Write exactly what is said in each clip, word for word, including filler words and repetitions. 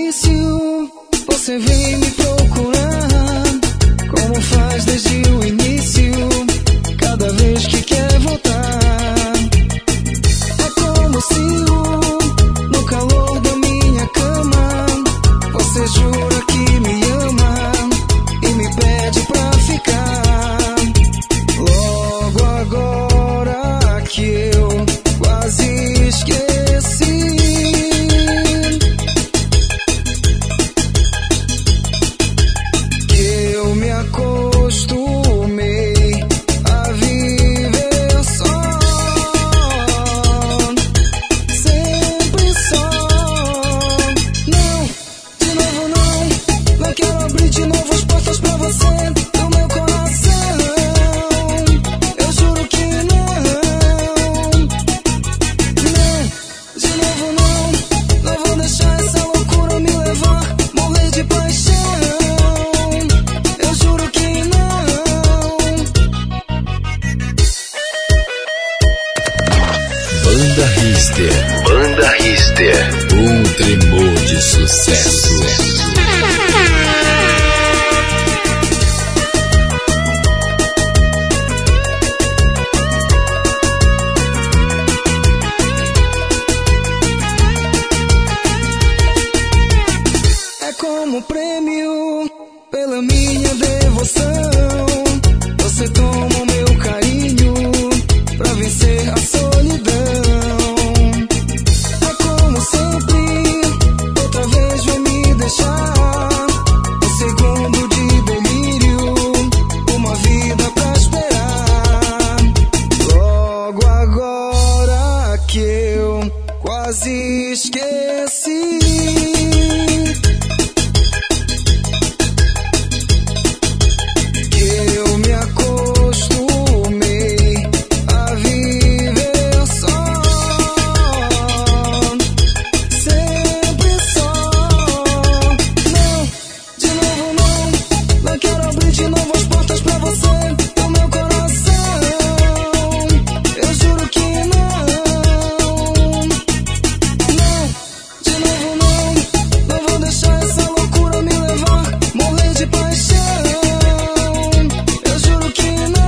início, você vem me procurar, como faz desde o início, cada vez que quer voltar. É como se o, no calor da minha cama, você jura que me ama e me pede pra ficar. Logo agora que eu quase esqueci, que eu me acostumei a viver só, sempre só. Não, de novo não, não quero abrir de novo as portas pra você do meu coração. Eu juro que não, não, de novo não, não vou deixar essa loucura me levar, morrer de paixão. Eu juro que não. Banda Richter. Banda Richter. Um tremor de sucesso. É como prêmio pela minha devoção. Você toma o meu carinho pra vencer a solidão. É como sempre, outra vez vai me deixar um segundo de delírio, uma vida pra esperar. Logo agora que eu quase esqueci, que eu me acostumei a viver só, sempre só. Não, de novo não, não quero abrir de novo as portas pra você do meu coração. Eu juro que não, não, de novo não, não vou deixar essa loucura me levar, morrer de paixão. Eu juro que não.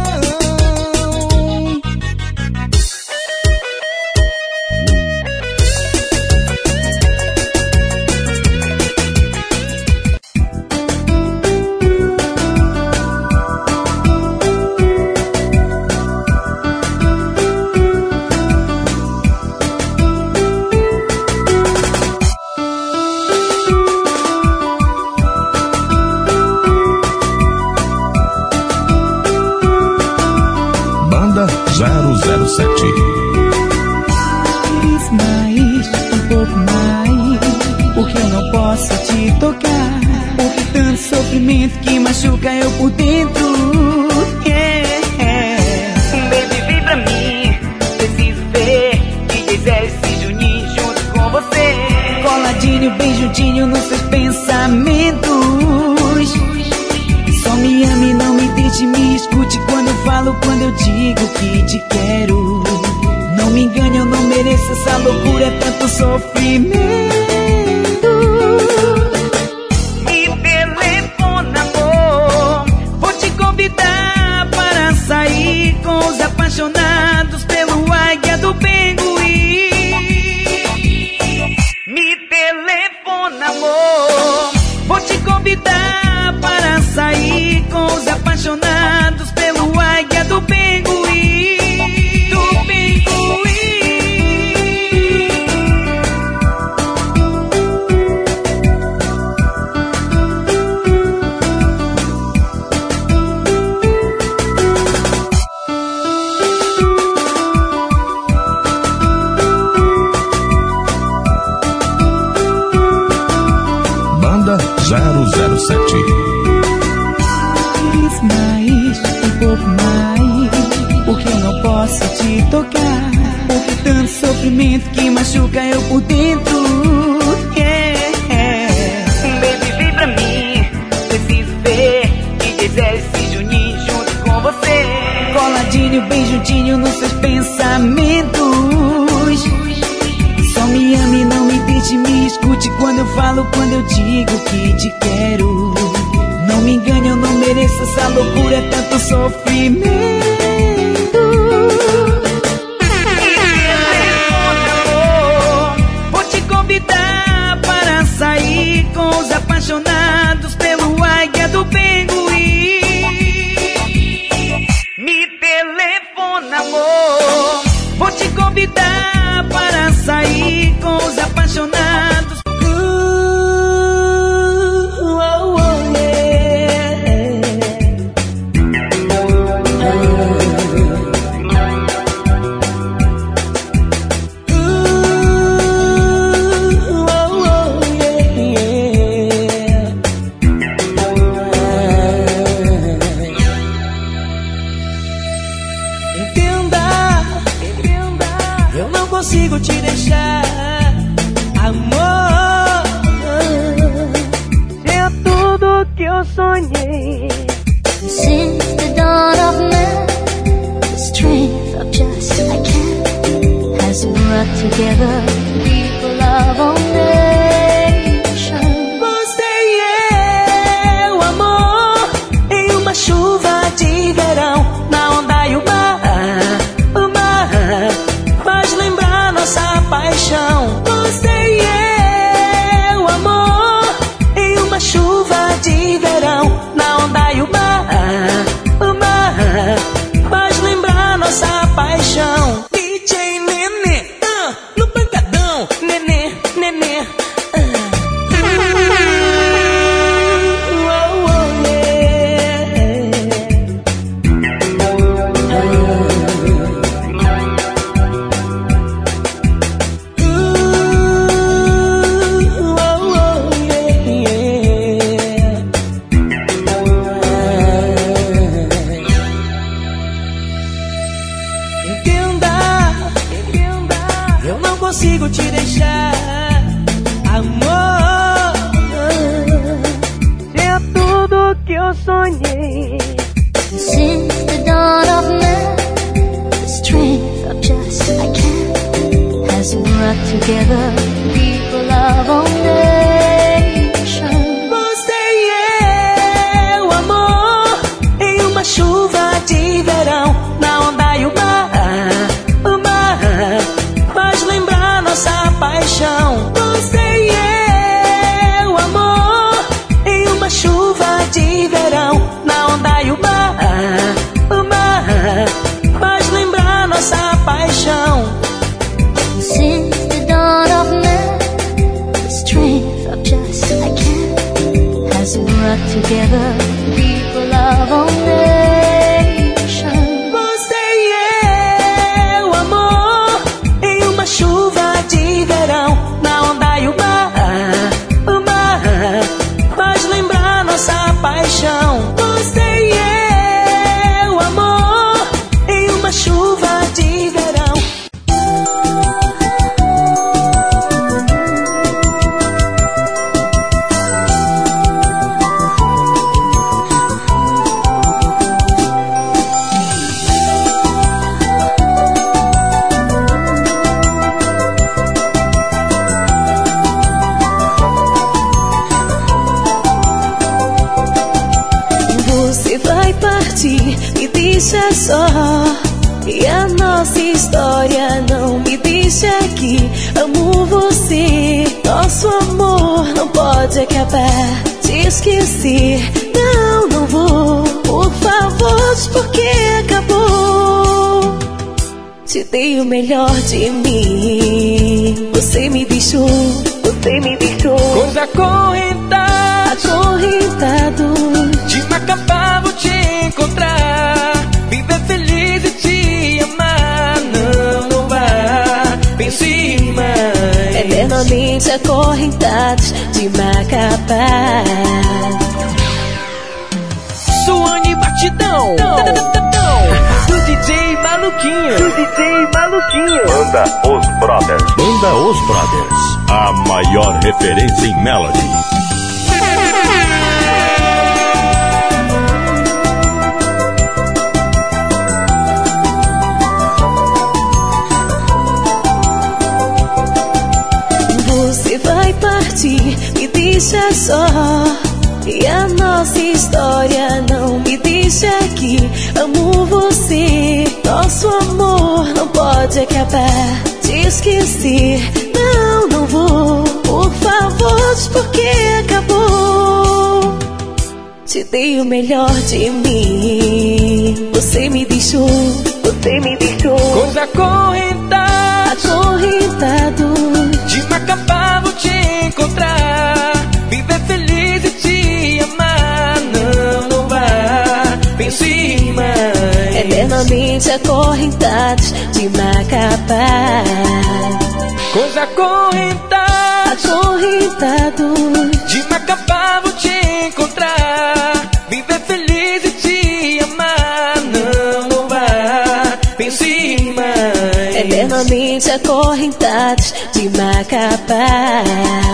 Banda zero zero sete. Diz mais, um pouco mais, porque eu não posso te tocar, porque tanto sofrimento que machuca eu por dentro. Yeah. Baby, vem pra mim, preciso ver D J Zé e Juninho junto com você, coladinho bem juntinho nos seus pensamentos. Só me ame, não me deixe, me escute quando eu falo, quando eu digo que te quero. Não me engane, eu não mereço essa loucura, é tanto sofrimento. Me telefona, amor, vou te convidar para sair com os apaixonados pelo Águia do Pinguim. Me telefona, amor, vou te convidar para sair com os apaixonados pelo Águia do Pinguim. Do Pinguim. Banda zero zero sete. Diz mais, um pouco mais, porque eu não posso te tocar, porque tanto sofrimento que machuca eu por dentro. Yeah. Baby, vem pra mim, preciso ver D J Zé e Juninho junto com você, coladinho bem juntinho nos seus pensamentos. Só me ame, não me deixe, me escute quando eu falo, falo, quando eu digo que te quero. Não me engane, eu não mereço essa loucura, é tanto sofrimento. Vou te convidar para sair com os apaixonados pelo Águia do Pinguim. Me telefona, amor. Vou te convidar para sair com os apaixonados. Uh, oh, oh, yeah. Uh, oh, oh, yeah. Entenda, entenda, eu não consigo te deixar, amor. É tudo que eu sonhei. Since the dawn of man, the strength of just I can has brought together people of all nations. Você e eu, amor, em uma chuva de verão, na onda e o mar, o mar faz lembrar nossa paixão. Você e eu, amor, em uma chuva de verão, na onda e o mar, o mar faz lembrar nossa paixão. D J Nenê, ah, no pancadão, Nenê, Nenê, ah. Oh, oh, yeah. Uh, oh, oh, yeah. Entenda, entenda, eu não consigo te deixar, amor. É tudo que eu sonhei. Since the dawn of man, the strength of just I can has brought together people of all nations. Você e eu, amor, em uma chuva de verão, na onda e o mar, o mar faz lembrar nossa paixão. Você e eu, amor, em uma chuva de verão, na onda e o mar, o mar faz lembrar nossa paixão. Since the dawn of man, the strength of just I can has brought together people of all nations. Você e eu, amor, em uma chuva de verão, na onda e o mar, o mar faz lembrar nossa paixão. Você e eu, amor, em uma chuva de verão. Você vai partir, me deixa só, e a nossa história não me deixa aqui. Amo você, nosso amor não pode acabar. Te esquecer, não, não vou. Por favor, porque acabou. Te dei o melhor de mim, você me deixou, você me deixou. Coisa acorrentada, acorrentado. de Macapá vou te encontrar, viver feliz e te amar. Não, não vá, pense mais. Eternamente acorrentados de Macapá. Suane Batidão, do D J Maluquinho, do D J Maluquinho. Banda Os Brothers. Banda Os Brothers. A maior referência em melody. Você vai partir, me deixa só. E a nossa história não me deixa aqui. Amo você, nosso amor não pode acabar. Te esqueci, não, não vou. Por favor, diz por que acabou. Te dei o melhor de mim, você me deixou, você me deixou. Coisa acorrentada, acorrentado. De Macapá vou te encontrar. Viver feliz e te amar. Não, não vá, pense mais. Eternamente acorrentados de Macapá. Coisa acorrentada, acorrentado. De Macapá vou te encontrar. Viver feliz e te amar. Não, não vá, pense mais. Eternamente acorrentados de Macapá.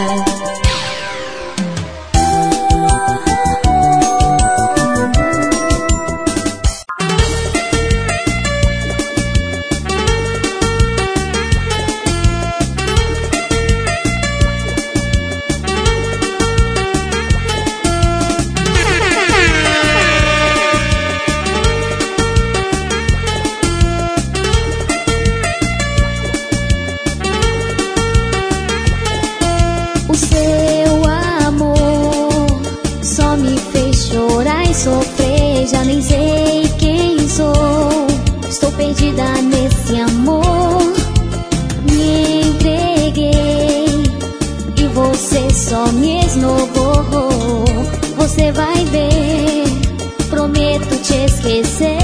Sofrer, já nem sei quem sou. Estou perdida nesse amor. Me entreguei e você só me esnobou. Você vai ver, prometo te esquecer.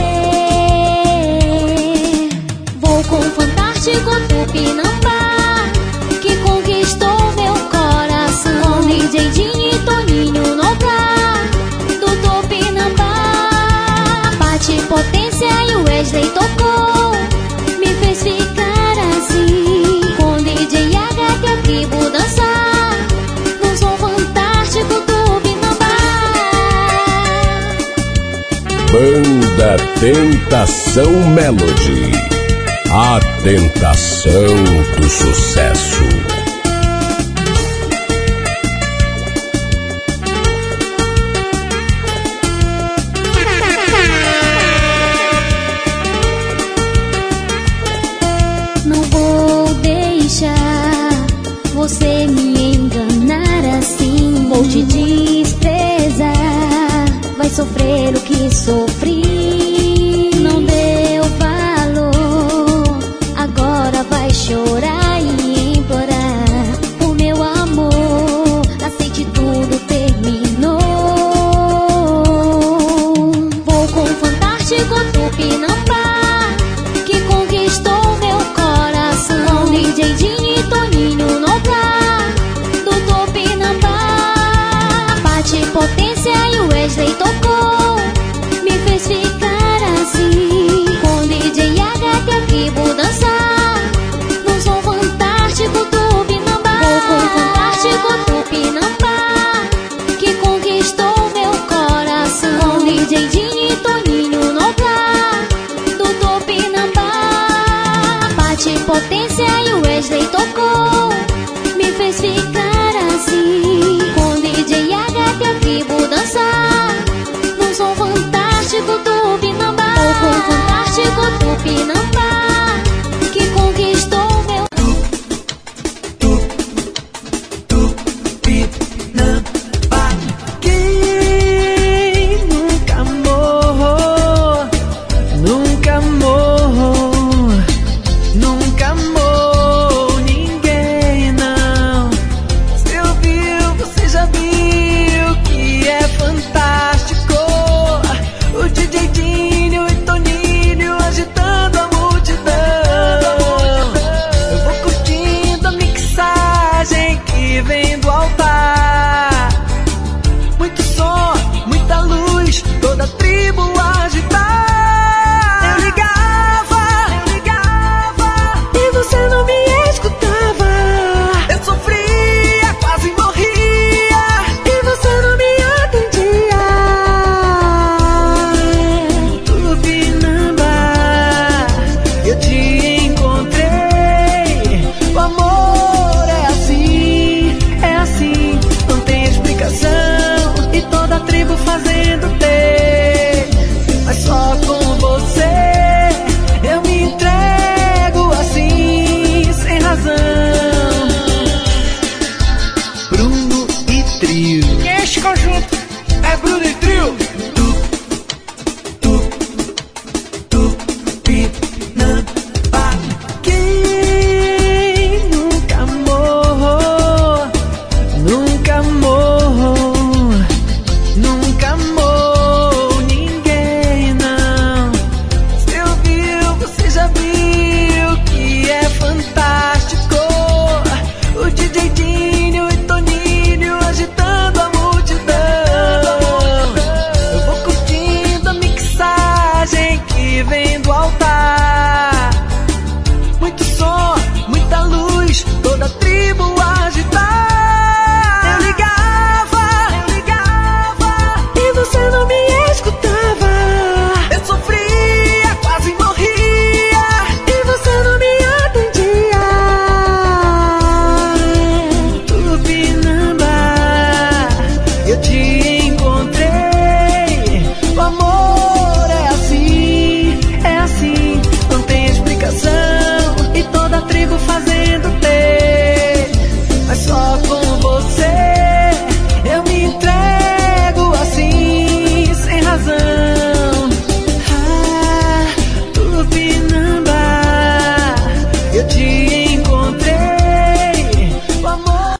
Vou com o fantástico Tupinambá, que conquistou meu coração. Com D J Dinho e Toninho Noblar, Potência e o Wesley tocou, me fez ficar assim. Com D J H que a tribo dançar, no som fantástico do Tupinambá. Banda Tentação Melody, a tentação do sucesso. Você me enganar assim, vou te desprezar. Vai sofrer o que sofri, não deu valor. Agora vai chorar e implorar. Este conjunto é Bruno e Trio. Quem nunca amou, nunca amou, nunca amou ninguém, não. Se ouviu, você já viu que é fantástico. O D J Dinho e Toninho agitando a multidão. Eu vou curtindo a mixagem que vem do altar. Muito som, muita luz, toda a tribo agitar. Eu ligava, eu ligava, e você não me escutava. Eu sofria, quase morria, e você não me atendia. Tupinamba, eu te encontrei. O amor é assim, é assim, não tem explicação. E toda a tribo fazendo ter, mas só com você eu me entrego assim, sem razão. Ah, Tupinamba, eu te encontrei. O amor.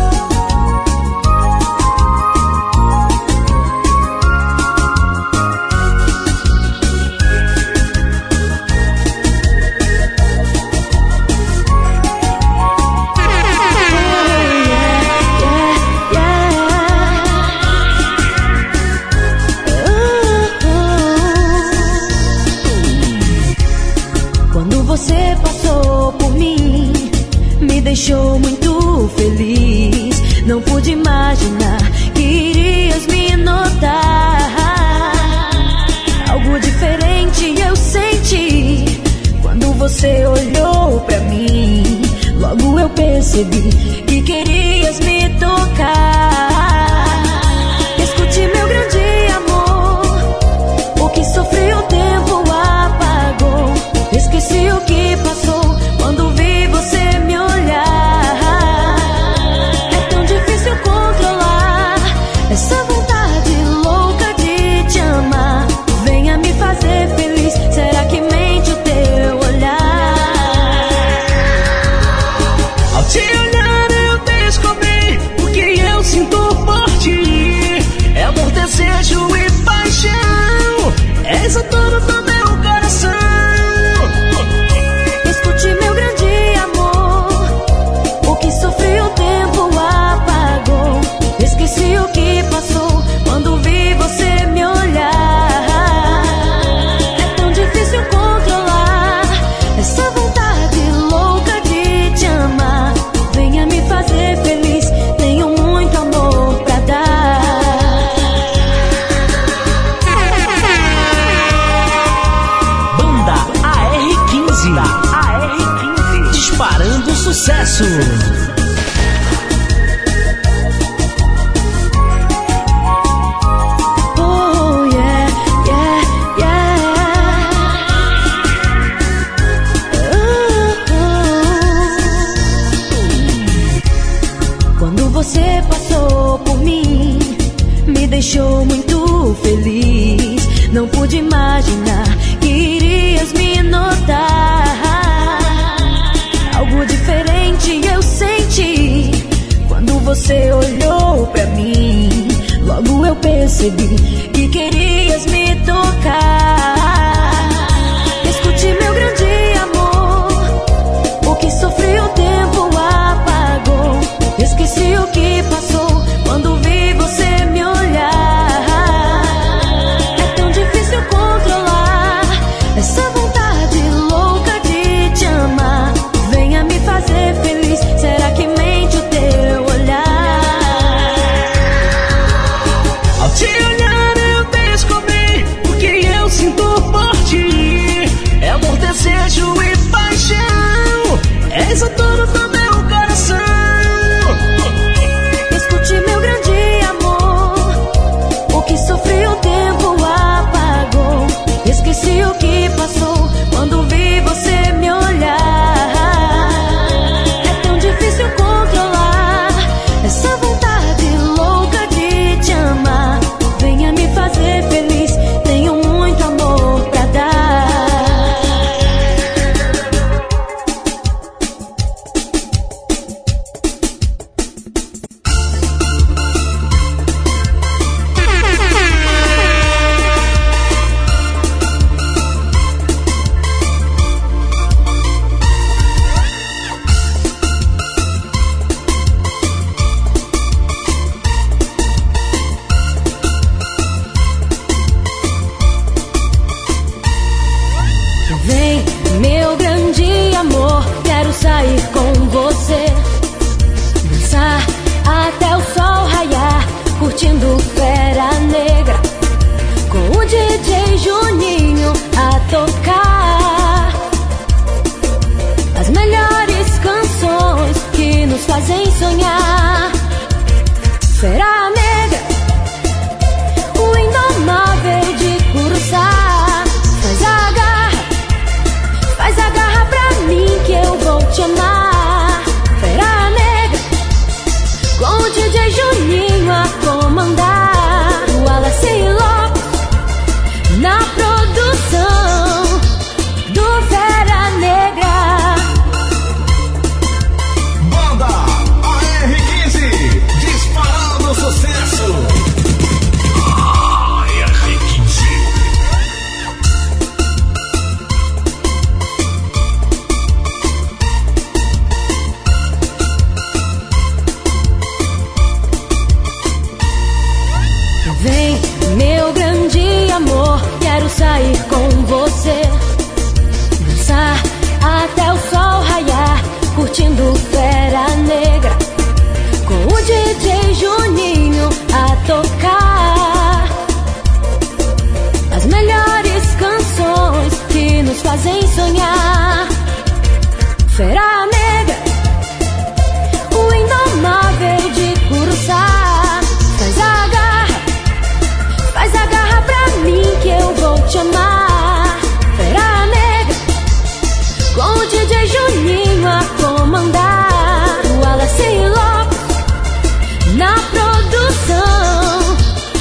Quando você passou por mim, me deixou muito feliz. Não pude imaginar que irias me notar. Algo diferente eu senti quando você olhou pra mim. Logo eu percebi que querias me tocar. Escute, meu grande amor, o que sofri o tempo apagou. Esqueci o que passou quando vi você me olhar. É tão difícil controlar essa vontade louca de te amar. Venha me fazer feliz, será que mente o teu olhar? Ao te olhar eu descobri o que eu sinto por ti. É amor, desejo e paixão, és a dona do meu coração. Escute, meu grande amor, o que sofri o tempo apagou. Esqueci o que passou quando vi você me olhar. É tão difícil controlar essa vontade louca de te amar. Venha me fazer feliz, tenho muito amor pra dar. Banda A R quinze, A R quinze, disparando sucesso. Oh yeah, yeah, yeah. Oh, oh. Quando você passou por mim, me deixou muito feliz. Não pude imaginar que irias me notar. Algo diferente eu senti quando você olhou pra mim. Logo eu percebi que querias me tocar. Escute, meu grande amor, o que sofri o tempo apagou. Esqueci o que passou quando vi você me olhar. É tão difícil controlar essa vontade louca de te amar. Venha me fazer feliz, será que mente o teu olhar? Ao te olhar eu descobri o que eu sinto por ti. É amor, desejo e paixão, és a dona quero sair com você, dançar até o sol raiar, curtindo Fera Negra, com o D J Juninho a tocar as melhores canções que nos fazem sonhar. Fera Negra, o indomável de Curuçá. Faz a garra, faz a garra pra mim que eu vou te amar. Fera Negra, com o D J Juninho a comandar, o Wallace Lopes na produção.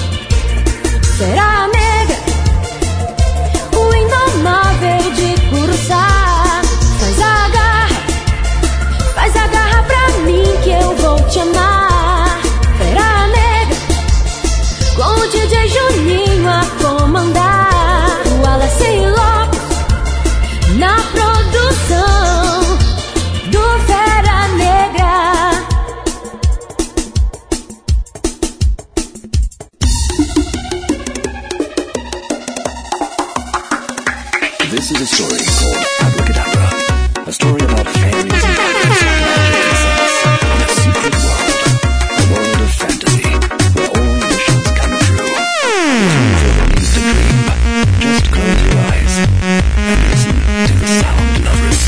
Fera Negra, o indomável de Curuçá. Faz a garra, faz a garra pra mim que eu vou te amar. Fera Negra, com o D J Juninho a comandar, o Wallace Lopes na produção do Fera Negra. This is a story called Abracadabra, a story about fairies and dragons, magic and sex, in a secret world, a world of fantasy, where all wishes come true. It means to dream. Just close your eyes and listen to the sound lovers.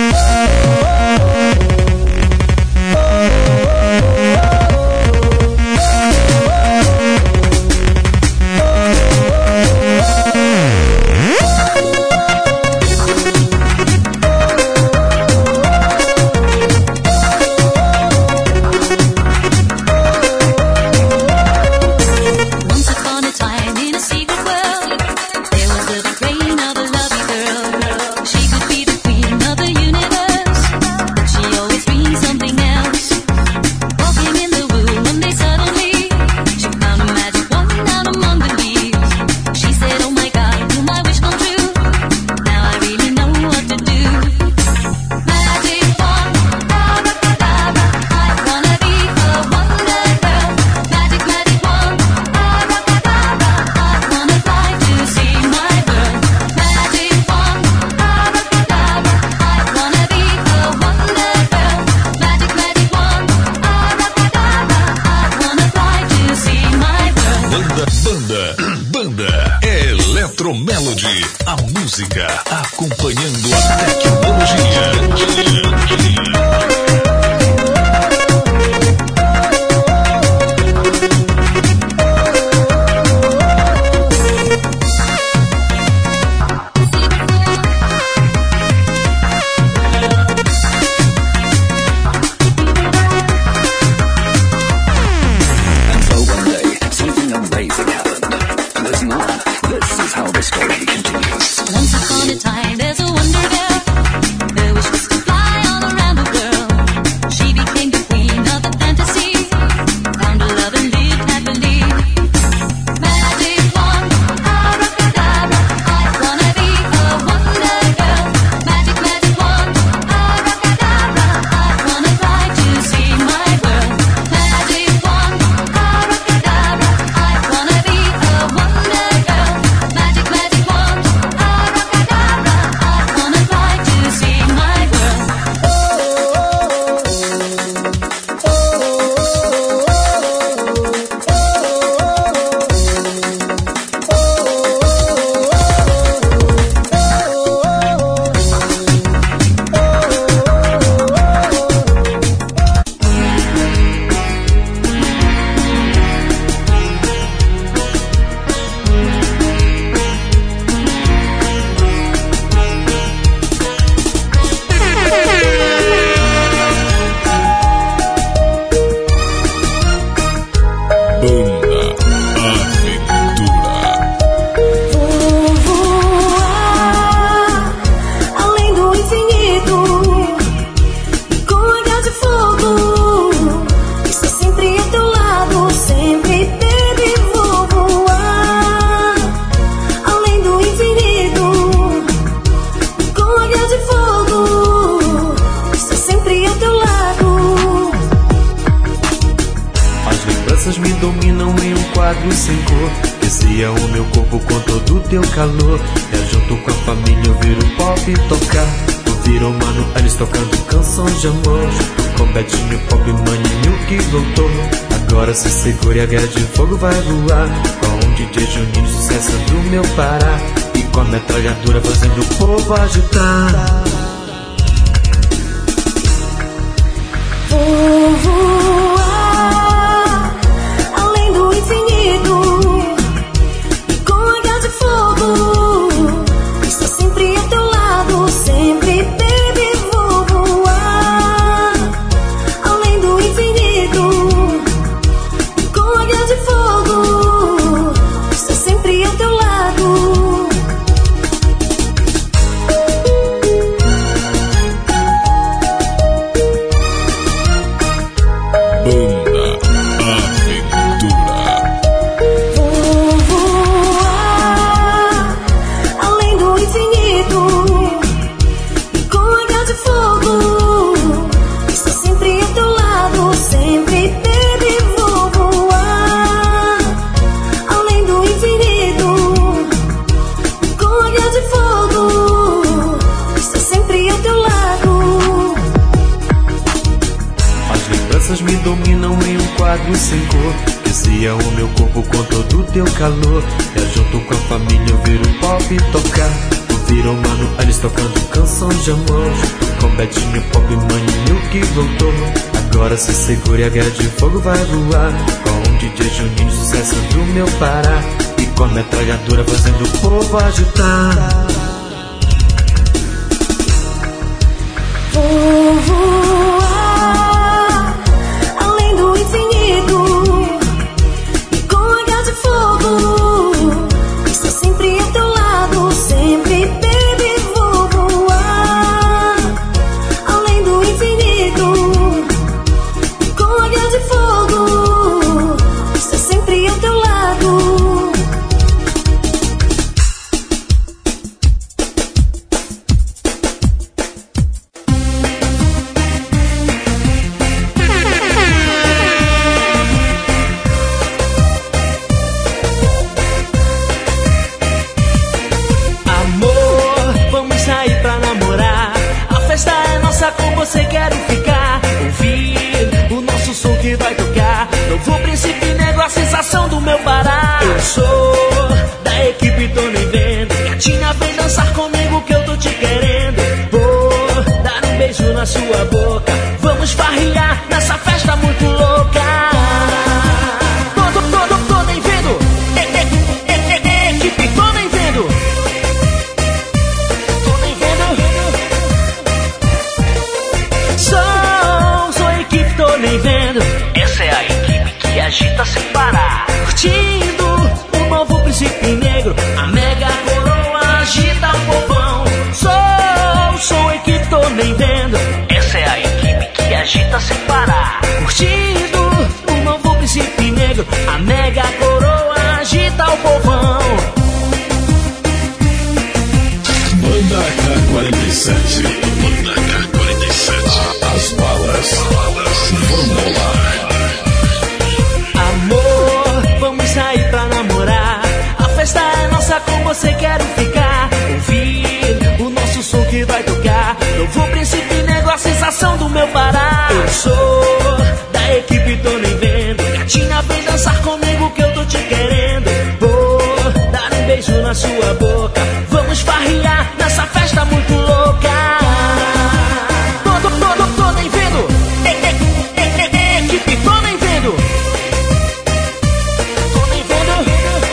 Once upon a time in a secret world, there was the brain of a lovely girl. She could be the queen of the universe, but she always means something else. Walking in the room one day suddenly, she found a magic wand down among the leaves. She said, oh my God, will my wish come true? Now I really know what to do. Magic wand, abracadabra, I wanna be a wonder girl. Magic, magic wand, abracadabra, I wanna fly to see my world. Magic wand, abracadabra, I wanna be a wonder girl. Magic, magic wand, abracadabra, I wanna fly to see my world. Banda, banda, banda. Eletromelody, a música acompanhando a tecnologia. And so one day, something amazing happened. Listen on. This is how the story continues. Once upon a time, there's a dominam em um quadro sem cor. Descia o meu corpo com todo o teu calor. Eu junto com a família ouvir o pop tocar. Ouviram Mano Eles tocando canções de amor. Com Betinho, Pop, Maninho que voltou. Agora se segura e a guerra de fogo vai voar. Com o D J Juninho, sucesso do meu Pará. E com a metralhadora fazendo o povo agitar. Vou voar além do infinito e com H de fogo. Estou sempre ao teu lado, sempre, baby. Vou voar além do infinito e com H de fogo. Estou sempre ao teu lado. Me dominam em um quadro sem cor. Descia o meu corpo com todo o teu calor. Eu junto com a família ouvir o pop tocar. Ouviram Mano Eles tocando canções de amor. Com Betinho, Pop, Maninho que voltou. Agora se segura e a guerra de fogo vai voar. Com o D J Juninho, sucesso do meu Pará. E com a metralhadora fazendo o povo agitar. Vou voar além do infinito e com H de fogo. Estou sempre ao teu lado, sempre, baby. Vou voar além do infinito e com H de fogo. Estou sempre ao teu lado. Com você quero ficar, ouvir o nosso som que vai tocar. Novo Príncipe Negro, a sensação do meu Pará. Eu sou da equipe, tô nem vendo. Gatinha, vem dançar comigo que eu tô te querendo. Vou dar um beijo na sua boca. Vamos farrear nessa festa muito louca. Tô, tô, tô, tô, tô nem vendo. E, e, e, e, equipe, tô nem vendo. Tô nem vendo. Sou, sou a equipe, tô nem vendo. Essa é a equipe que agita sem parar. Curtindo o novo Príncipe Negro. A mega coroa agita o povão. Sou, sou a equipe, tô nem vendo. Essa é a equipe que agita sem parar. Curtindo o novo Príncipe Negro. A mega coroa agita o povão. Banda K quarenta e sete. Banda K quarenta e sete. As balas. Vamos lá. Amor, vamos sair pra namorar. A festa é nossa, com você quero ficar. Ouvir o nosso som que vai tocar. Novo Príncipe Negro, a sensação do meu Pará. Eu sou da equipe, tô nem vendo. Gatinha, vem dançar comigo que eu tô te querendo. Vou dar um beijo na sua boca. Vamos farrear nessa festa muito louca. Tô, tô, tô, tô, tô nem vendo. E, e, e, e, equipe, tô nem vendo. Tô nem vendo.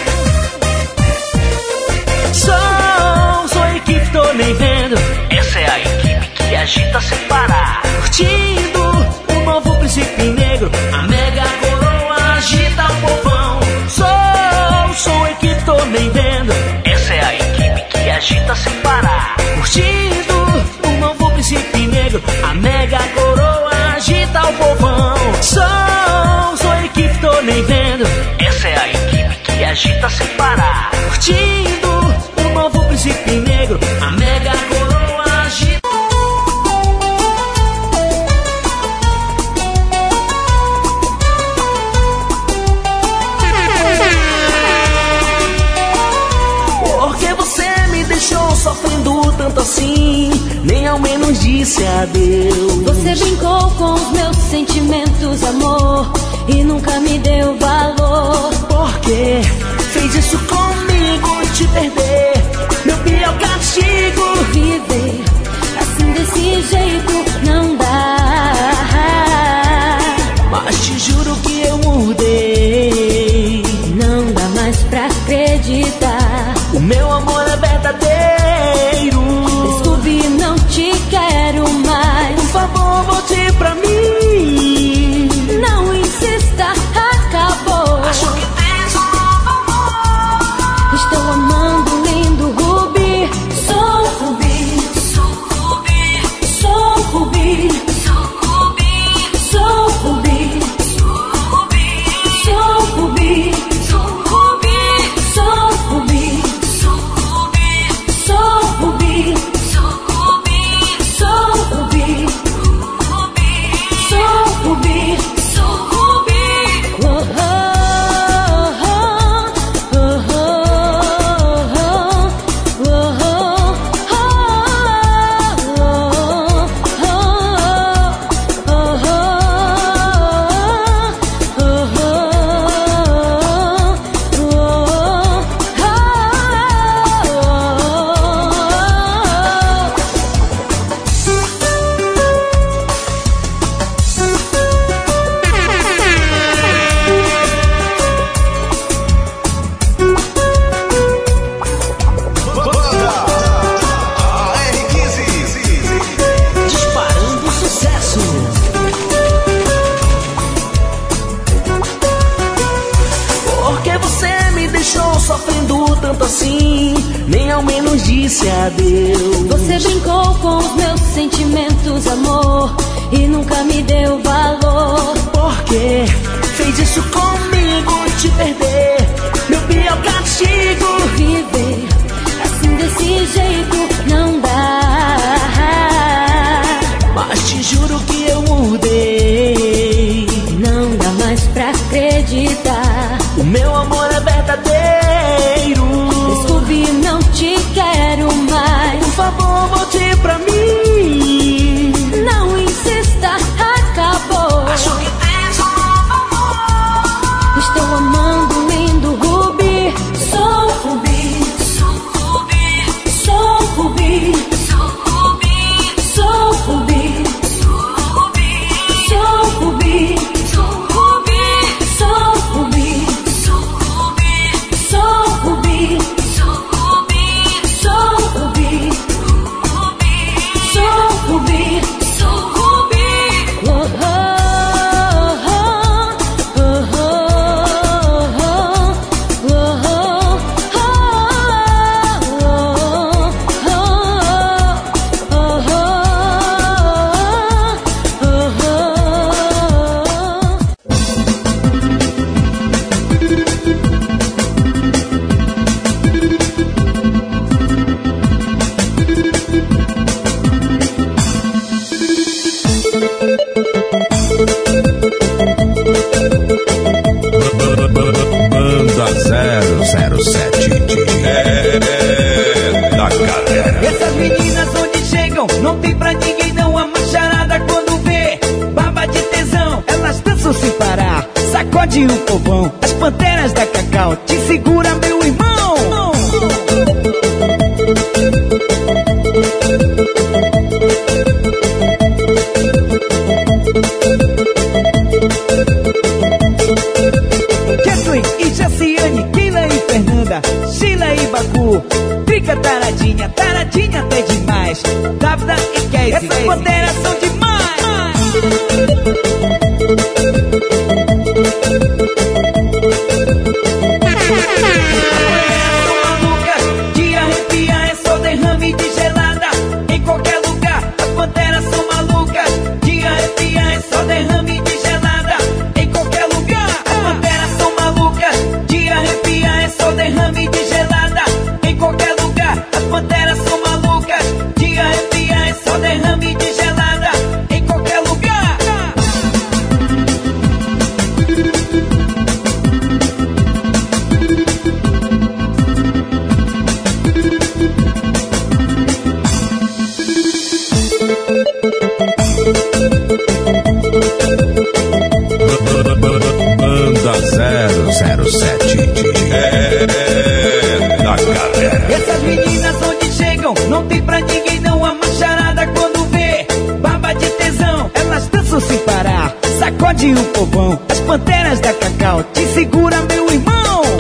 Sou, sou a equipe, tô nem vendo. Essa é a equipe que agita sem parar. Curtindo o novo Príncipe Negro. A mega coroa agita o povão. Sou, sou a equipe, tô nem vendo. Essa é a equipe que agita sem parar. Curtindo o novo Príncipe Negro. A mega coroa agita o povão. Sou, sou a equipe, tô nem vendo. Essa é a equipe que agita sem parar. Curtindo o novo Príncipe Negro. A mega coroa agita. disse adeus. Você brincou com os meus sentimentos, amor, e nunca me deu valor. Por quê? Fez isso comigo, te perder, meu pior castigo. Viver assim desse jeito não dá. Mas te juro que eu mudei. Não dá mais pra acreditar. O meu amor é verdadeiro. Desculpe, não te quero mais. Por favor, volte pra mim. Não insista, acabou. Acho que tens um novo amor. Estou amando um lindo Rubi. Sou Rubi, Sou Rubi, sou Rubi, sou Rubi, sou Rubi, sou Rubi, sou Rubi, sou Rubi, sou Rubi, sou Rubi, sou Rubi, sou Rubi, sou Rubi, Rubi, sou Rubi. sou Rubi. Oh, oh, oh, oh, oh, Disparando sucesso. Por que você me deixou sofrendo tanto assim? Nem ao menos disse adeus. Você brincou com os meus sentimentos, amor, e nunca me deu valor. Por quê? Fez isso comigo, te perder, meu pior castigo. Viver assim desse jeito não dá. Mas te juro que eu mudei. Não dá mais pra acreditar. O meu amor é verdadeiro. Desculpe, não te quero mais. Por favor, volte pra mim. Não insista, acabou. Acho que tens um novo amor. Estou amando um lindo Rubi. Sou Rubi, Sou Rubi, sou Rubi, sou Rubi, sou Rubi, sou Rubi, sou Rubi, sou Rubi, sou Rubi, sou Rubi, sou Rubi, sou Rubi, sou Rubi, Rubi, sou Rubi. sou Rubi. Oh, oh, oh, oh, oh, oh, Banda zero zero sete é da galera. Essas meninas onde chegam, não tem pra ninguém não. A macharada quando vê, baba de tesão. Elas dançam sem parar, sacode o povão. As panteras da Cacau, te segura meu irmão. Kathleen e Jaciane, Keila e Fernanda, Sheila e Baku, Trica, Taradinha, Taradinha até demais, Dávida e Casey, essas bandeiras são demais. São malucas, de arrepiar é só derrame de gelada. Em qualquer lugar, as panteras são malucas, de arrepiar é só derrame de gelada. Em qualquer lugar, as panteras são malucas, de arrepiar é só derrame de gelada. Em qualquer lugar, as panteras são malucas, de arrepiar é só derrame de gelada. É da galera. Essas meninas onde chegam, não tem pra ninguém não. A macharada quando vê, baba de tesão. Elas dançam sem parar, sacode o povão. As panteras da Cacau, te segura meu irmão.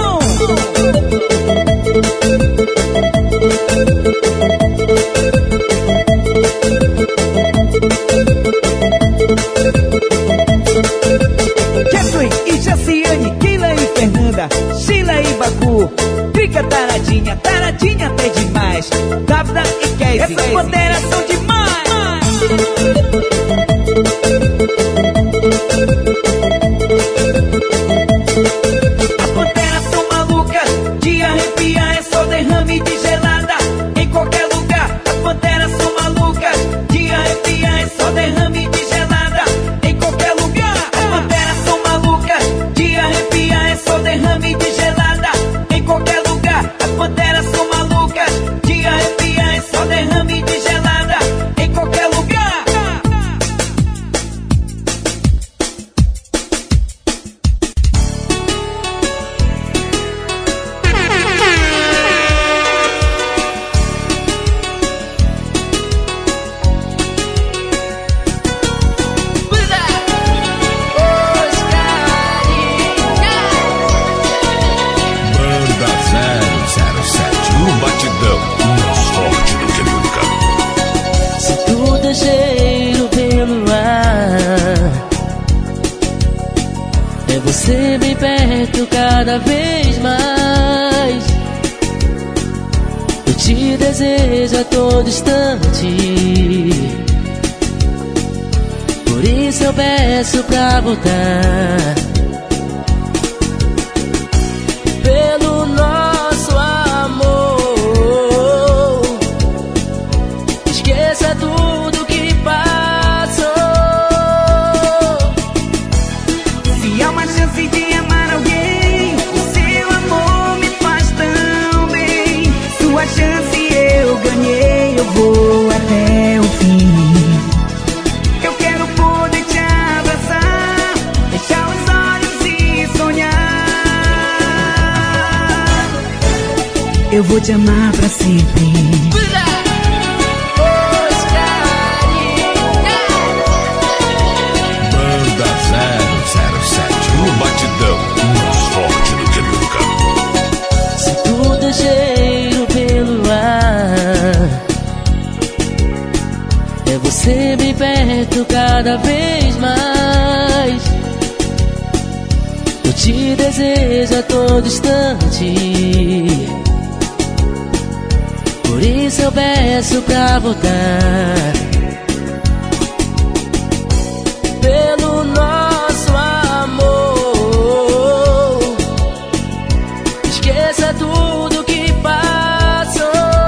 Jeffrey e Jaciane, Keila e Fernanda, Sheila e Baku, Trica, Taradinha, Taradinha até demais, Dávida e Casey, essas bandeiras são demais. As bandeiras são malucas, de arrepiar é só derrame de gelada em qualquer lugar. As bandeiras são malucas, de arrepiar é só derrame de gelada em qualquer lugar. As bandeiras são malucas, de arrepiar é só derrame de gelada em qualquer lugar. As bandeiras são malucas, de arrepiar é só derrame de gelada em qualquer lugar. Banda zero zero sete, no batidão, mais forte do que nunca. Se tudo é cheiro pelo ar, é você bem perto cada vez mais. Eu te desejo a todo instante, por isso eu peço pra voltar. Pelo nosso amor, esqueça tudo que passou. Se há uma chance de amar alguém, o seu amor me faz tão bem. Sua chance eu ganhei, eu vou até o fim. Eu quero poder te abraçar, fechar os olhos e sonhar. Eu vou te amar pra sempre. Banda zero zero sete, no batidão, mais forte do que nunca. Se tudo é cheiro pelo ar, é você bem perto cada vez mais. Eu te desejo a todo instante, por isso eu peço pra voltar. Pelo nosso amor, esqueça tudo que passou.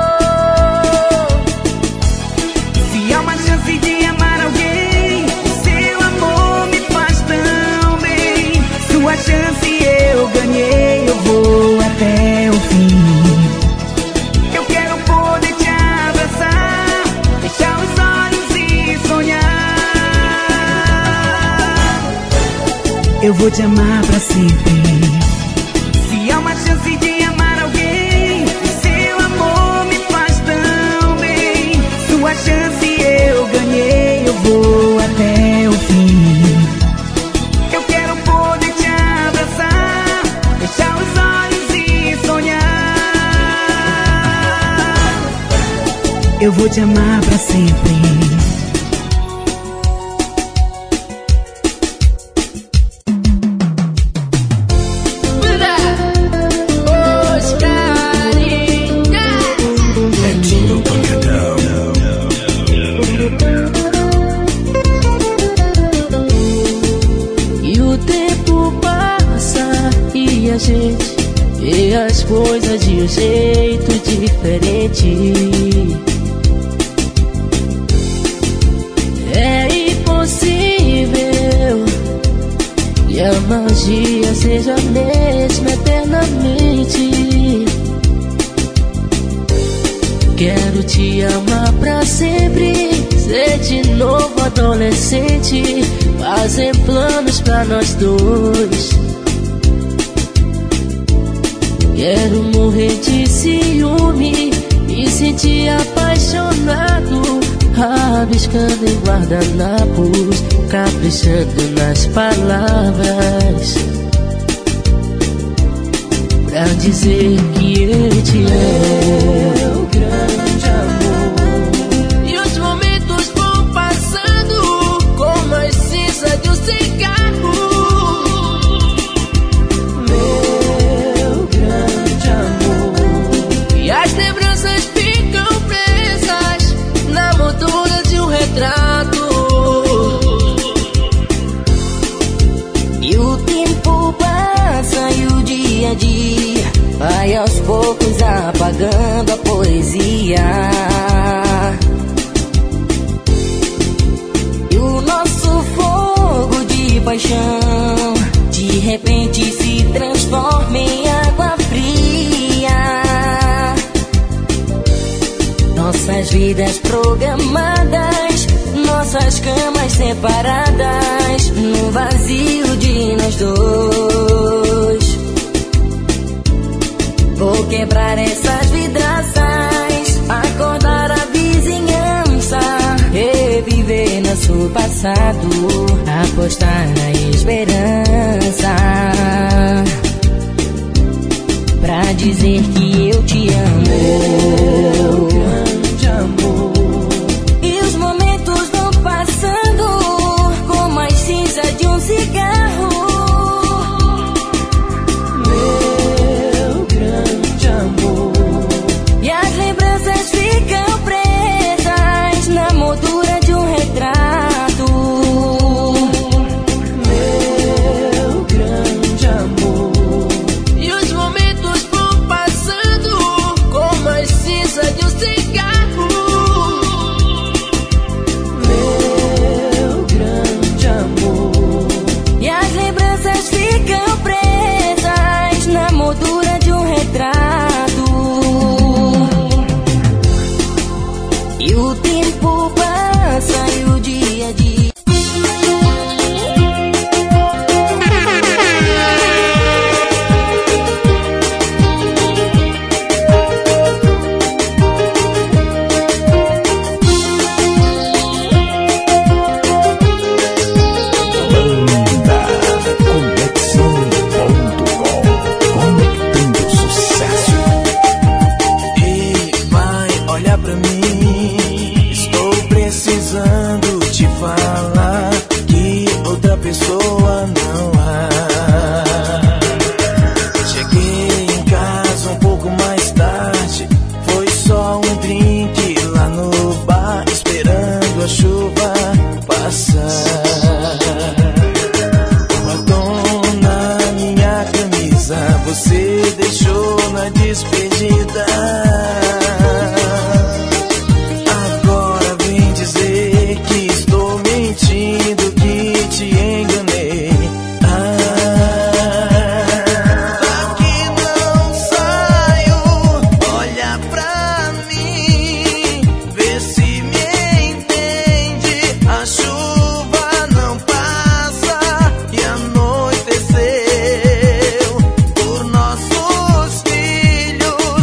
Se há uma chance de amar alguém, o seu amor me faz tão bem. Sua chance eu ganhei, eu vou até o fim. Eu quero poder te abraçar, fechar os olhos e sonhar. Eu vou te amar pra sempre. Se há uma chance de amar alguém, o seu amor me faz tão bem. Sua chance eu ganhei, eu vou até o fim. Eu quero poder te abraçar, fechar os olhos e sonhar. Eu vou te amar pra sempre. Netinho Pancadão. E o tempo passa e a gente vê as coisas de um jeito diferente. É impossível que a magia seja a mesma eternamente. Quero te amar pra sempre, ser de novo adolescente, fazer planos pra nós dois. Quero morrer de ciúme, me sentir apaixonado, rabiscando em guardanapos, caprichando nas palavras, pra dizer que eu te amo, meu grande amor. E os momentos vão passando como a cinza de um cigarro, meu grande amor. E as lembranças ficam presas na moldura de um retrato. E o tempo passa e o dia a dia vai aos poucos apagando a poesia. E o nosso fogo de paixão de repente se transforma em água fria. Nossas vidas programadas, nossas camas separadas, no vazio de nós dois. Vou quebrar essas vidraças, acordar a vizinhança, reviver nosso passado, apostar na esperança, pra dizer que eu te amo, meu grande amor. E os momentos vão passando como a cinza de um cigarro, meu grande amor. E as lembranças ficam presas na moldura de um retrato, meu grande amor. E os momentos vão passando como a cinza de um cigarro, meu grande amor. E as lembranças ficam presas na moldura de um retrato. E o tempo passa e o dia a dia Banda Conexão ponto com, conectando sucesso. Ei, vai, olha pra mim. Estou precisando te falar que outra pessoa não há. Cheguei em casa um pouco mais tarde, foi só um drink lá no bar, esperando a chuva passar. Batom na minha camisa, você deixou na despedida. Agora vem dizer que estou mentindo, que te enganei. Ah, daqui não saio, olha pra mim, vê se me entende. A chuva não passa e anoiteceu. Por nossos filhos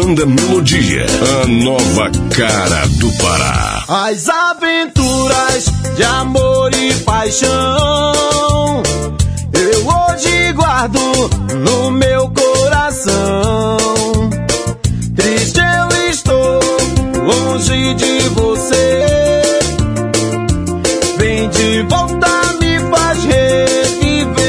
Banda Melodia, a nova cara do Pará. As aventuras de amor e paixão eu hoje guardo no meu coração. Triste eu estou longe de você. Vem de volta, me faz reviver.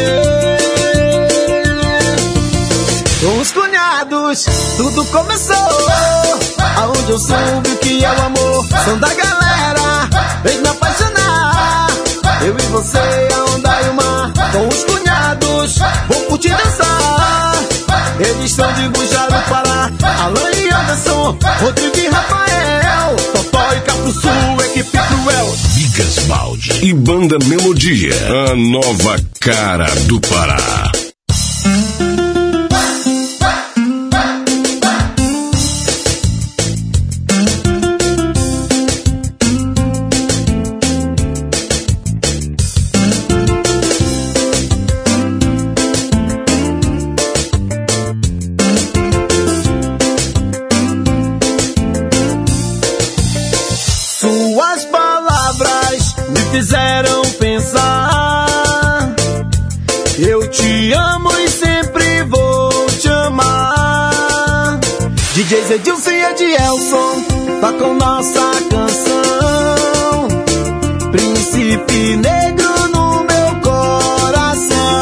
Com os cunhados tudo começou, aonde eu soube que é o amor. São da galera, vem me apaixonar. Eu e você, a onda e o mar. Com os cunhados, vou curtir dançar. Eles são de Bujaru, Pará. Alan e Anderson, Rodrigo e Rafael. Totó e Capuçu, equipe cruel. Bigas Baldi e Banda Melodia, a nova cara do Pará. Fizeram pensar. Eu te amo e sempre vou te amar. D Js Edilson e Edielson tocam nossa canção. Príncipe negro no meu coração.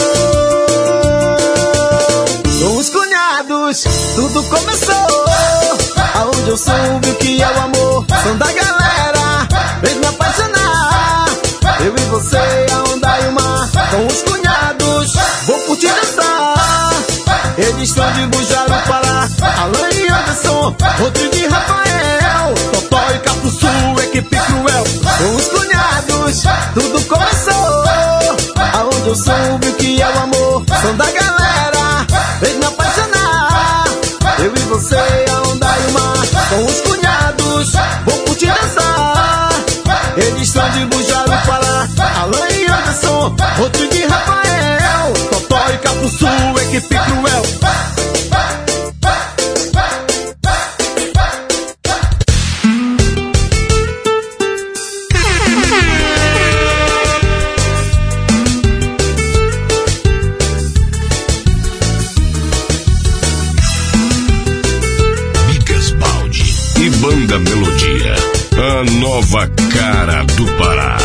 Com os cunhados tudo começou, aonde eu soube o que é o amor. São da galera, vem me apaixonar. Eu e você, a onda e o mar. Com os cunhados, vou curtir dançar. Eles são de Bujaru, Pará. Alan e Anderson, Rodrigo e Rafael. Totó e Capuçu, equipe cruel. Com os cunhados, tudo começou, aonde eu soube o que é o amor. São da galera, vem me apaixonar. Eu e você, a onda e o mar. Com os cunhados, vou curtir dançar. Eles são de Bujaru, Pará. Alan e Anderson, Rodrigo e Rafael. Totó e Capuçu, equipe cruel. Bigas Baldi e Banda Melodia, a nova cara do Pará.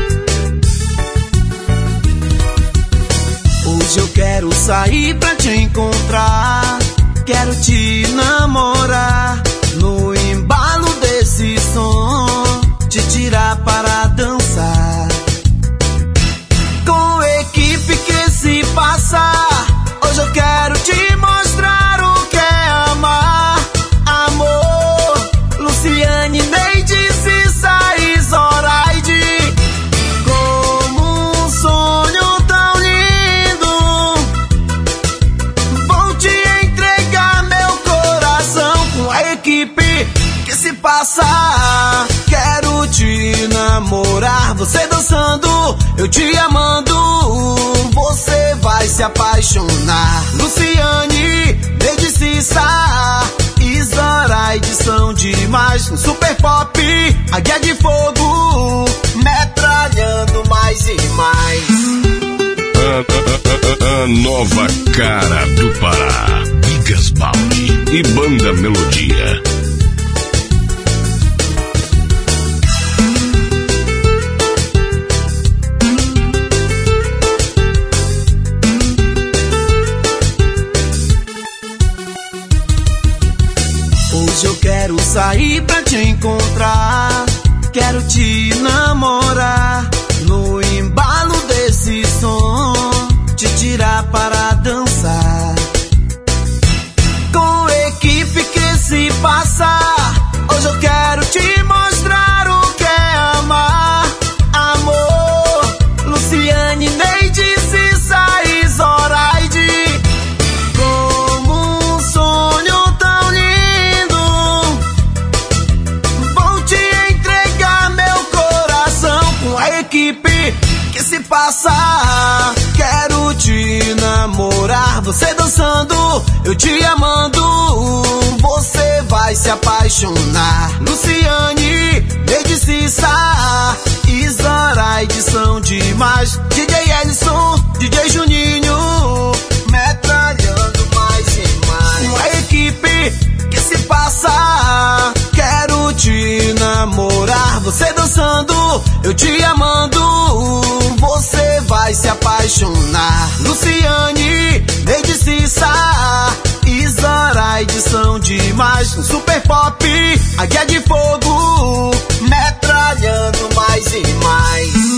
Hoje eu quero sair pra te encontrar. Quero te namorar. No embalo desse som, te tirar para dançar. Com equipe que se passar. Hoje eu quero te mostrar o que é amar. Amor, Luciane, Neide, Cissa e Zoraide. Como um sonho tão lindo, vou te entregar meu coração. Com a equipe que se passar, quero te namorar. Você dançando, eu te amando. Você vai se apaixonar. Luciane, Neide, Cissa e Zoraide são demais. Um super pop, águia de fogo, metralhando mais e mais. A, a, a, a nova cara do Pará. Bigas Baldi e Banda Melodia. Hoje eu quero sair pra te encontrar. Quero te namorar. No embalo desse som, te tirar para dançar. Com equipe que se passar. Hoje eu quero te mostrar o que é amar. Amor, Luciane, Neide, Cissa e Zoraide. Como um sonho tão lindo, vou te entregar meu coração. Com a equipe que se passar, quero te namorar. Você dançando, eu te amando. Você vai se apaixonar. Luciane, Lady Cissa, Isauraide são demais. D J Ellison, D J Juninho, metralhando mais e mais. Uma equipe que se passa, quero te namorar. Você dançando, eu te amando, você vai se apaixonar. Luciane, Lady Cissa, Isauraide são demais. No Super Pop, a Guia de Fogo, metralhando mais e mais.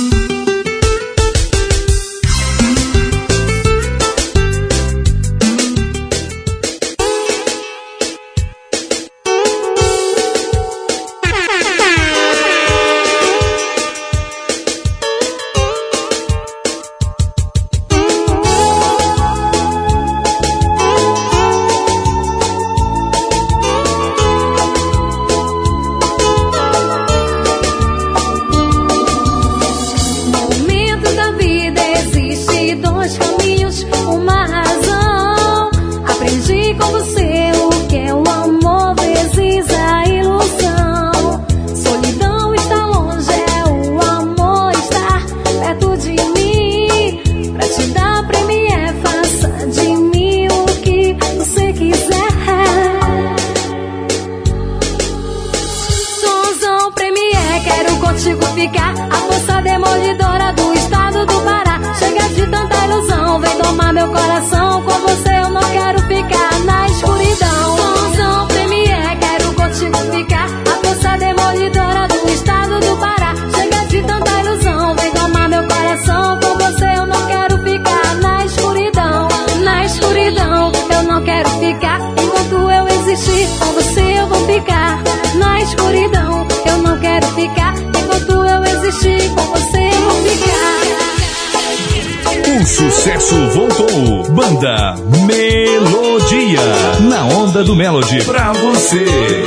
Sucesso voltou. Banda Melodia. Na onda do Melody pra você.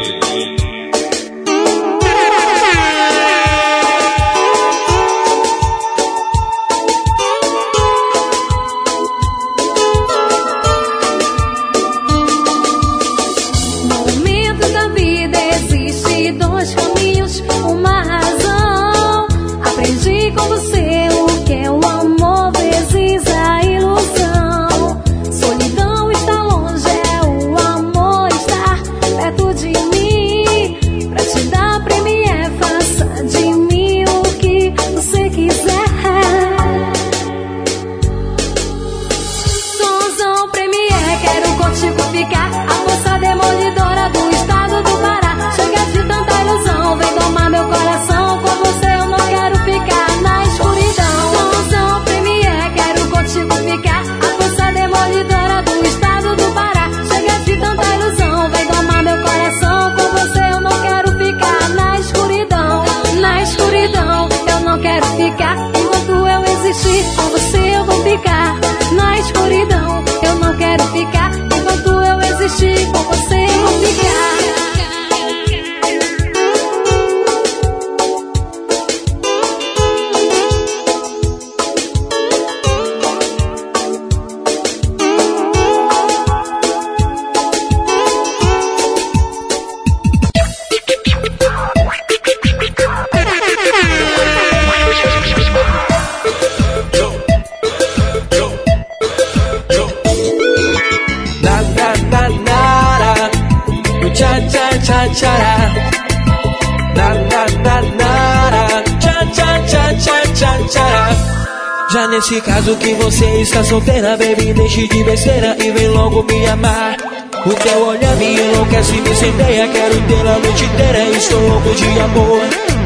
Já nesse caso que você está solteira, baby, deixe de besteira e vem logo me amar. O teu olhar me enlouquece, me incendeia, quero ter a noite inteira, estou louco de amor.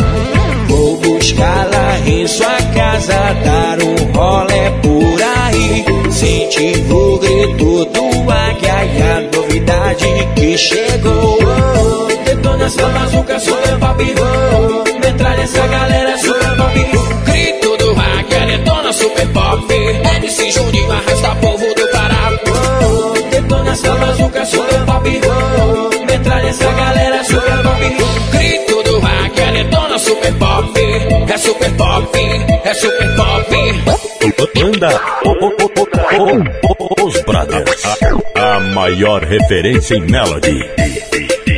Vou buscá-la em sua casa, dar um rolê por aí. Sentir o grito do águia e a novidade que chegou. Detona essa bazuca, super pop, metralha essa galera, super pop. Grito do águia, detona super pop. M C Juninho arrasta povo do Pará. Detona essa bazuca, super pop. Metralha essa galera, super pop. Grito do águia, detona super pop. É super pop, é super pop. Banda Os Brothers, a maior referência em melody.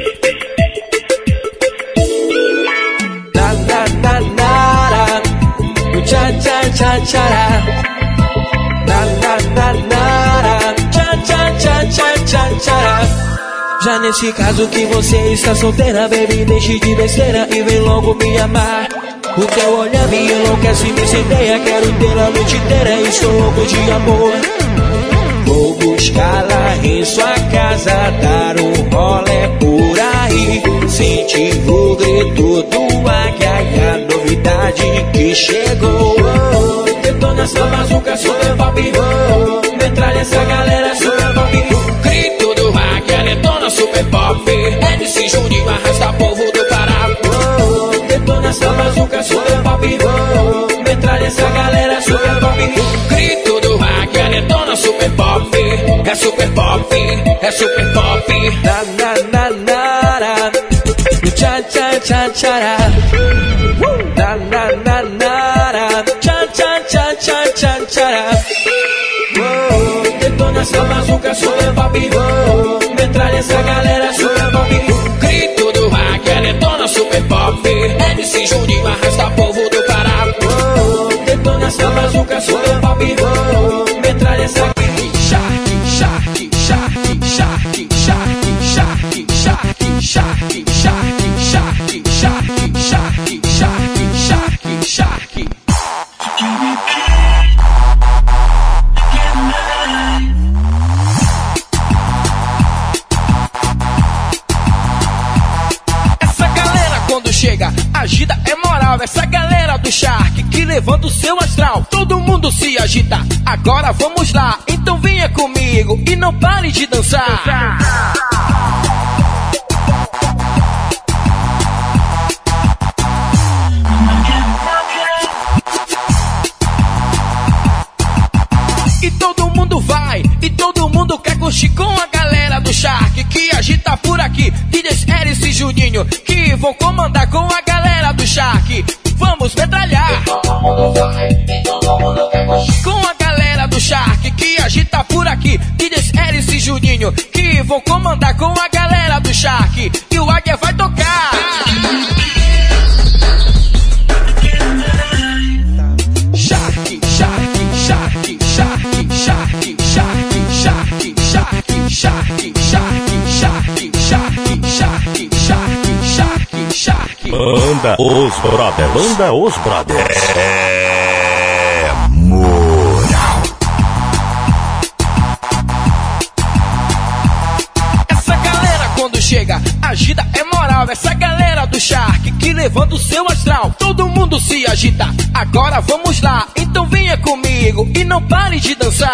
tchá, tchará. Na, na, na, na, tchá, tchá, tchá, tchá, tchá, tchará. Já nesse caso que você está solteira, baby, deixe de besteira e vem logo me amar. O teu olhar me enlouquece, me incendeia, quero ter a noite inteira, estou louco de amor. Vou buscá-la em sua casa, dar um rolê por aí. Sentir o grito do águia e a novidade que chegou. Oh, detona essa bazuca, super pop. Oh, metralha essa galera, super pop. Grito do águia, detona super pop. M C Juninho arrasta povo do Pará. Oh, detona essa bazuca, super pop. Oh, metralha essa galera, super pop. Grito do águia, detona super pop. É super pop, é super pop. Na na na na na, tcha tcha tcha tchará. Na na na na na, tcha tcha tcha tcha tcha tchará. Oh, detona essa bazuca, super pop. Oh, metralha essa galera, super pop. Grito do águia, detona super pop. M C Juninho arrasta povo do Pará. Oh, detona essa bazuca, super pop. Oh, metralha essa galera. Shark, shark, shark, shark, shark, shark, shark, shark, shark, shark, shark, shark, shark. Essa galera quando chega, agita é moral. Essa galera do Shark que levanta o seu astral. Todo mundo se agita, agora vamos lá. Então venha comigo e não pare de dançar. E todo mundo vai, e todo mundo quer curtir com a galera do Shark que agita por aqui. D Js Eris e Juninho que vão comandar com a galera do Shark. Vamos metralhar. E todo mundo vai, e todo mundo quer curtir com a galera do Shark que agita por aqui. D Js Eris e Juninho que vão comandar com a galera do Shark. E o Águia vai tocar. Shark, shark, shark, shark, shark, shark, shark, shark, shark, shark, shark, shark, shark, shark, shark. Banda Os Brothers. Banda Os Brothers. É moral. Essa galera quando chega, agita é moral. Essa galera do Shark que levanta o seu astral. Todo mundo se agita, agora vamos lá. Então venha comigo e não pare de dançar.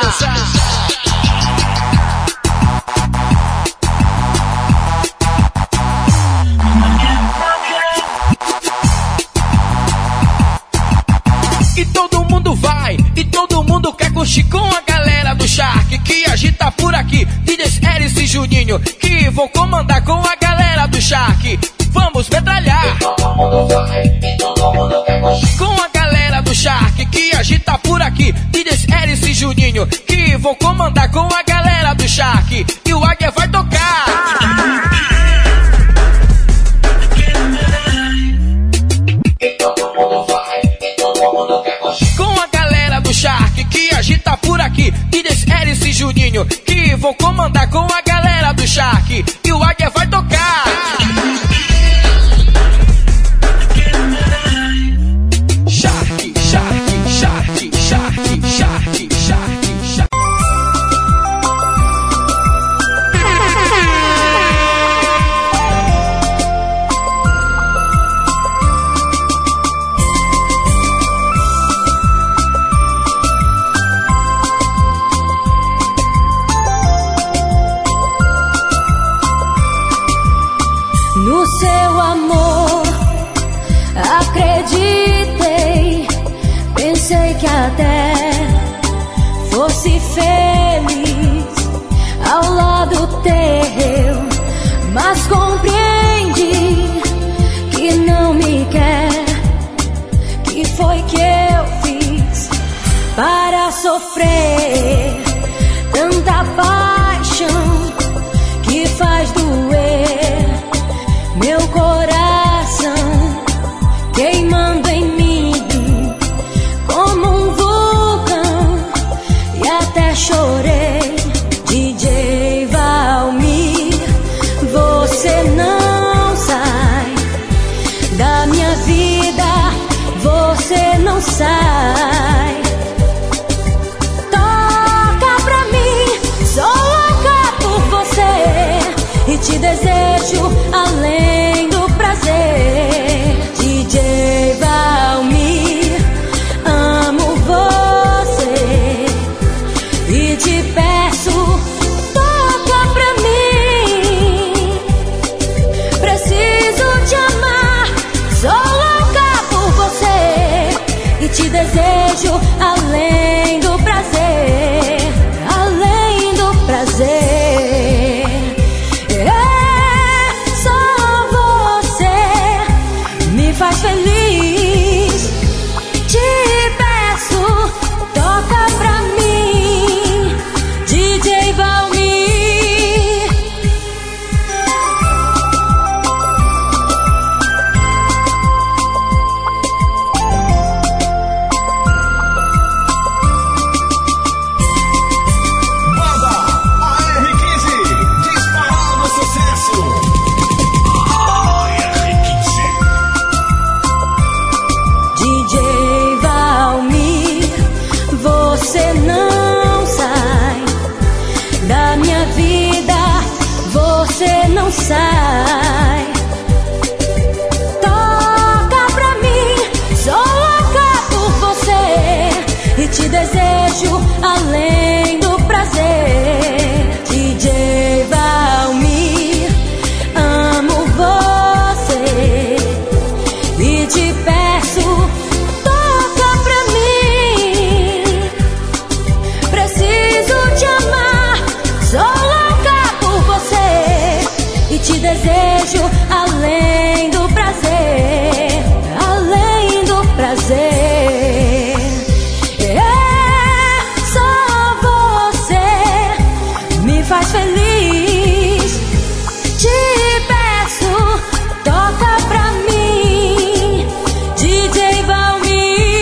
E todo mundo vai, e todo mundo quer curtir com a galera do Shark que agita por aqui. D Js Eris e Juninho que vão comandar com a galera do Shark. Vamos metralhar. E todo mundo vai, e todo mundo quer curtir com a galera do Shark que agita por aqui. D Js Eris e Juninho que vão comandar com a galera do Shark. E o Águia vai tocar. E todo mundo vai, e todo mundo quer curtir com a galera do Shark que agita por aqui. D Js Eris e Juninho que vão comandar com a galera do Shark. E o Águia vai tocar. Shark, shark, shark, shark, shark, shark, shark. No seu amor, acreditei, pensei que até fosse feliz ao lado teu, mas compreendi que não me quer. Que foi que eu fiz para sofrer tanta paixão que faz doer meu coração, queimando em mim como um te desejo além do prazer. D J Valmir, amo você e te peço, toca pra mim. Preciso te amar, sou louca por você e te desejo além do prazer, além do prazer. Faz feliz, te peço, toca pra mim, D J Valmir. Banda A R quinze, disparado sucesso. Você não sai da minha vida, você não sai. Toca pra mim, sou louca por você e te desejo além do prazer. D J Valmir, amo você e te peço, toca pra mim. Preciso te amar, sou louca por você e te desejo além do prazer, além do prazer. É, só você me faz feliz, te peço, toca pra mim, D J Valmir.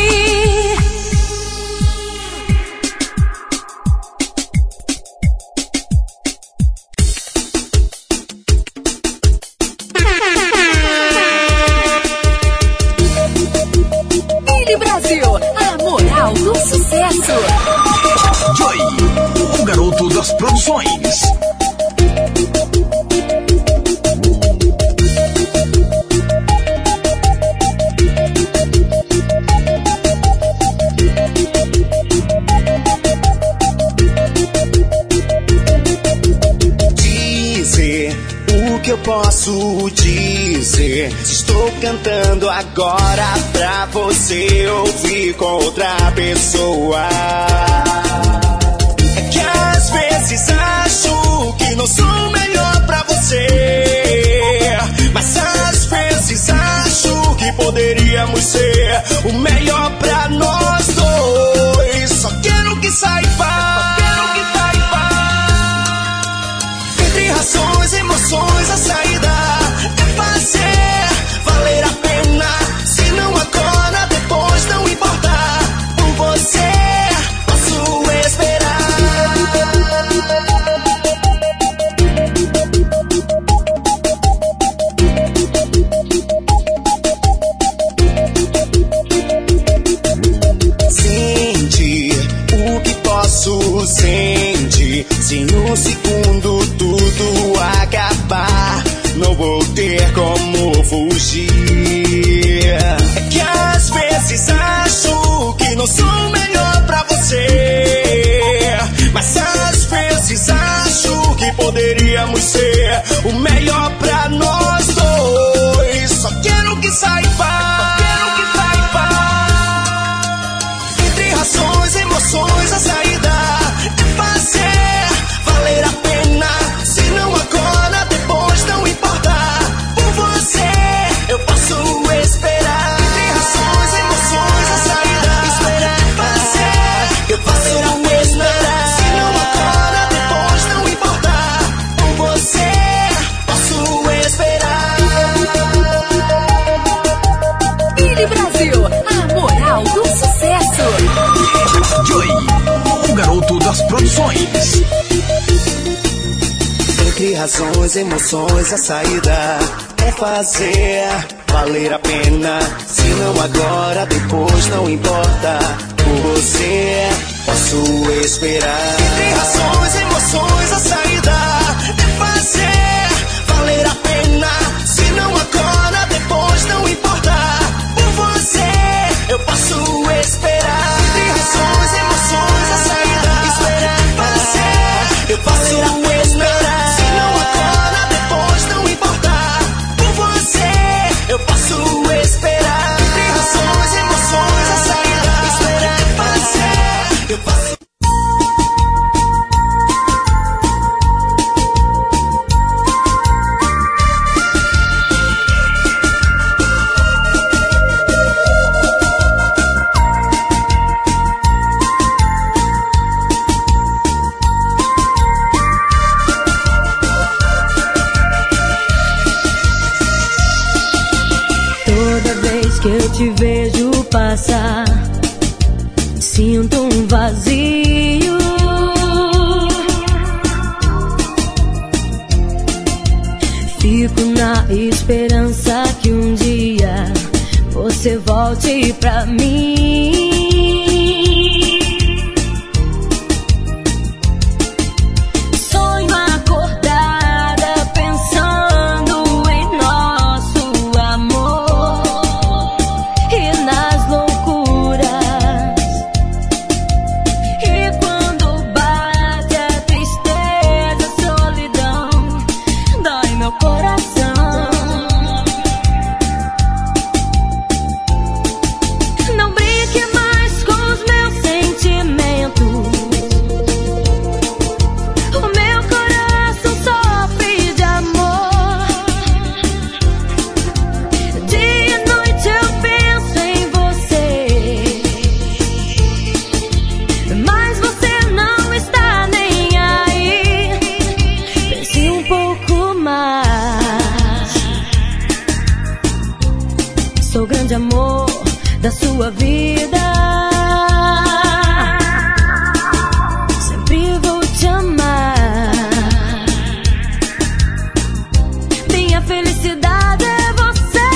Brasil, a moral do sucesso. Joy, o garoto das produções. Dizer o que eu posso dizer. Estou cantando agora pra você ouvir com outra pessoa. É que às vezes acho que não sou o melhor pra você, mas às vezes acho que poderíamos ser o melhor pra nós dois. Só quero que saiba, quero que saiba. Entre razões, emoções, a saída é fazer valer a pena. Se não agora, depois não importa. Por você posso esperar. Sente o que posso sentir. Se no segundo tudo acabar, não vou ter como fugir. É que às vezes acho que não sou o melhor pra você, mas às vezes acho que poderíamos ser o melhor pra nós dois. Só quero que saiba, quero que saiba. Entre razões, emoções, a saída é fazer valer a pena. Se não agora, depois não importa. Por você eu posso esperar. Entre razões, emoções, a saída esperar é fazer eu posso esperar. Se não agora, depois não importa. Por você posso esperar. Billy Brasil, a moral do sucesso. Joy, o garoto das produções. Entre razões, emoções, a saída é fazer valer a pena. Se não agora, depois não importa. Por você posso esperar. Entre razões, emoções, a saída é fazer vez que eu te vejo passar, sinto um vazio. Fico na esperança que um dia você volte pra mim. Sonho acordada pensando em nosso amor e nas loucuras. E quando bate a tristeza, a solidão, dói meu coração. Não brinque mais com os meus sentimentos. O meu coração sofre de amor. Dia e noite eu penso em você, mas você não está nem aí. Pense um pouco mais. Sou o grande amor da sua vida. Sempre vou te amar. Minha felicidade é você.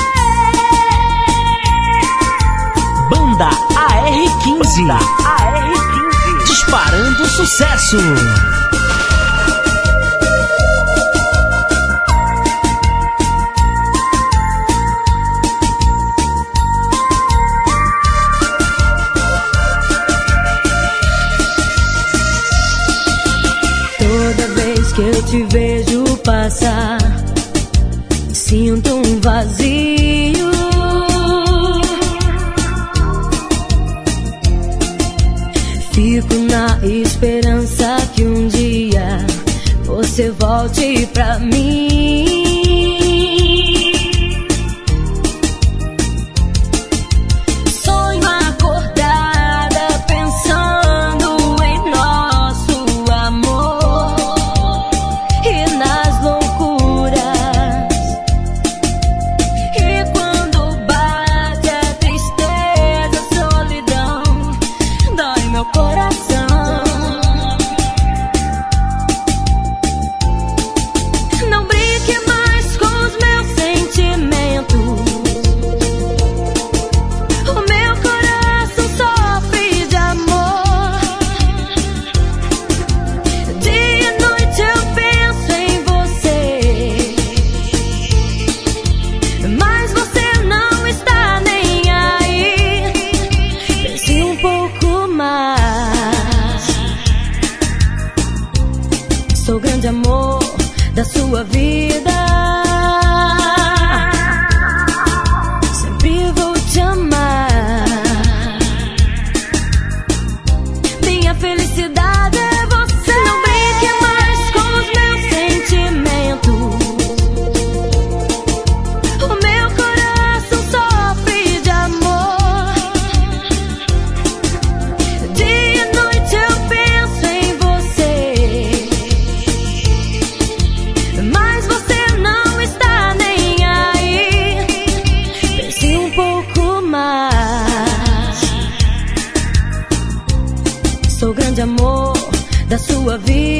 Banda A R quinze. Banda A R quinze. Disparando sucesso. Toda vez que eu te vejo passar, sinto um vazio. Fico na esperança que um dia você volte pra mim. Sonho acordada pensando em nosso amor e nas loucuras. E quando bate a tristeza, a solidão, dói meu coração. Não brinque mais com os meus sentimentos. O meu coração sofre de amor. Dia e noite eu penso em você, mas você não está nem aí. Pense um pouco mais. Sou o grande amor da sua vida. Sempre vou te amar. Minha felicidade é você. Não brinque mais com os meus sentimentos. O meu coração sofre de amor. Dia e noite eu penso em você, mas você não está nem aí. Pense um pouco mais. Sou o grande amor da sua vida.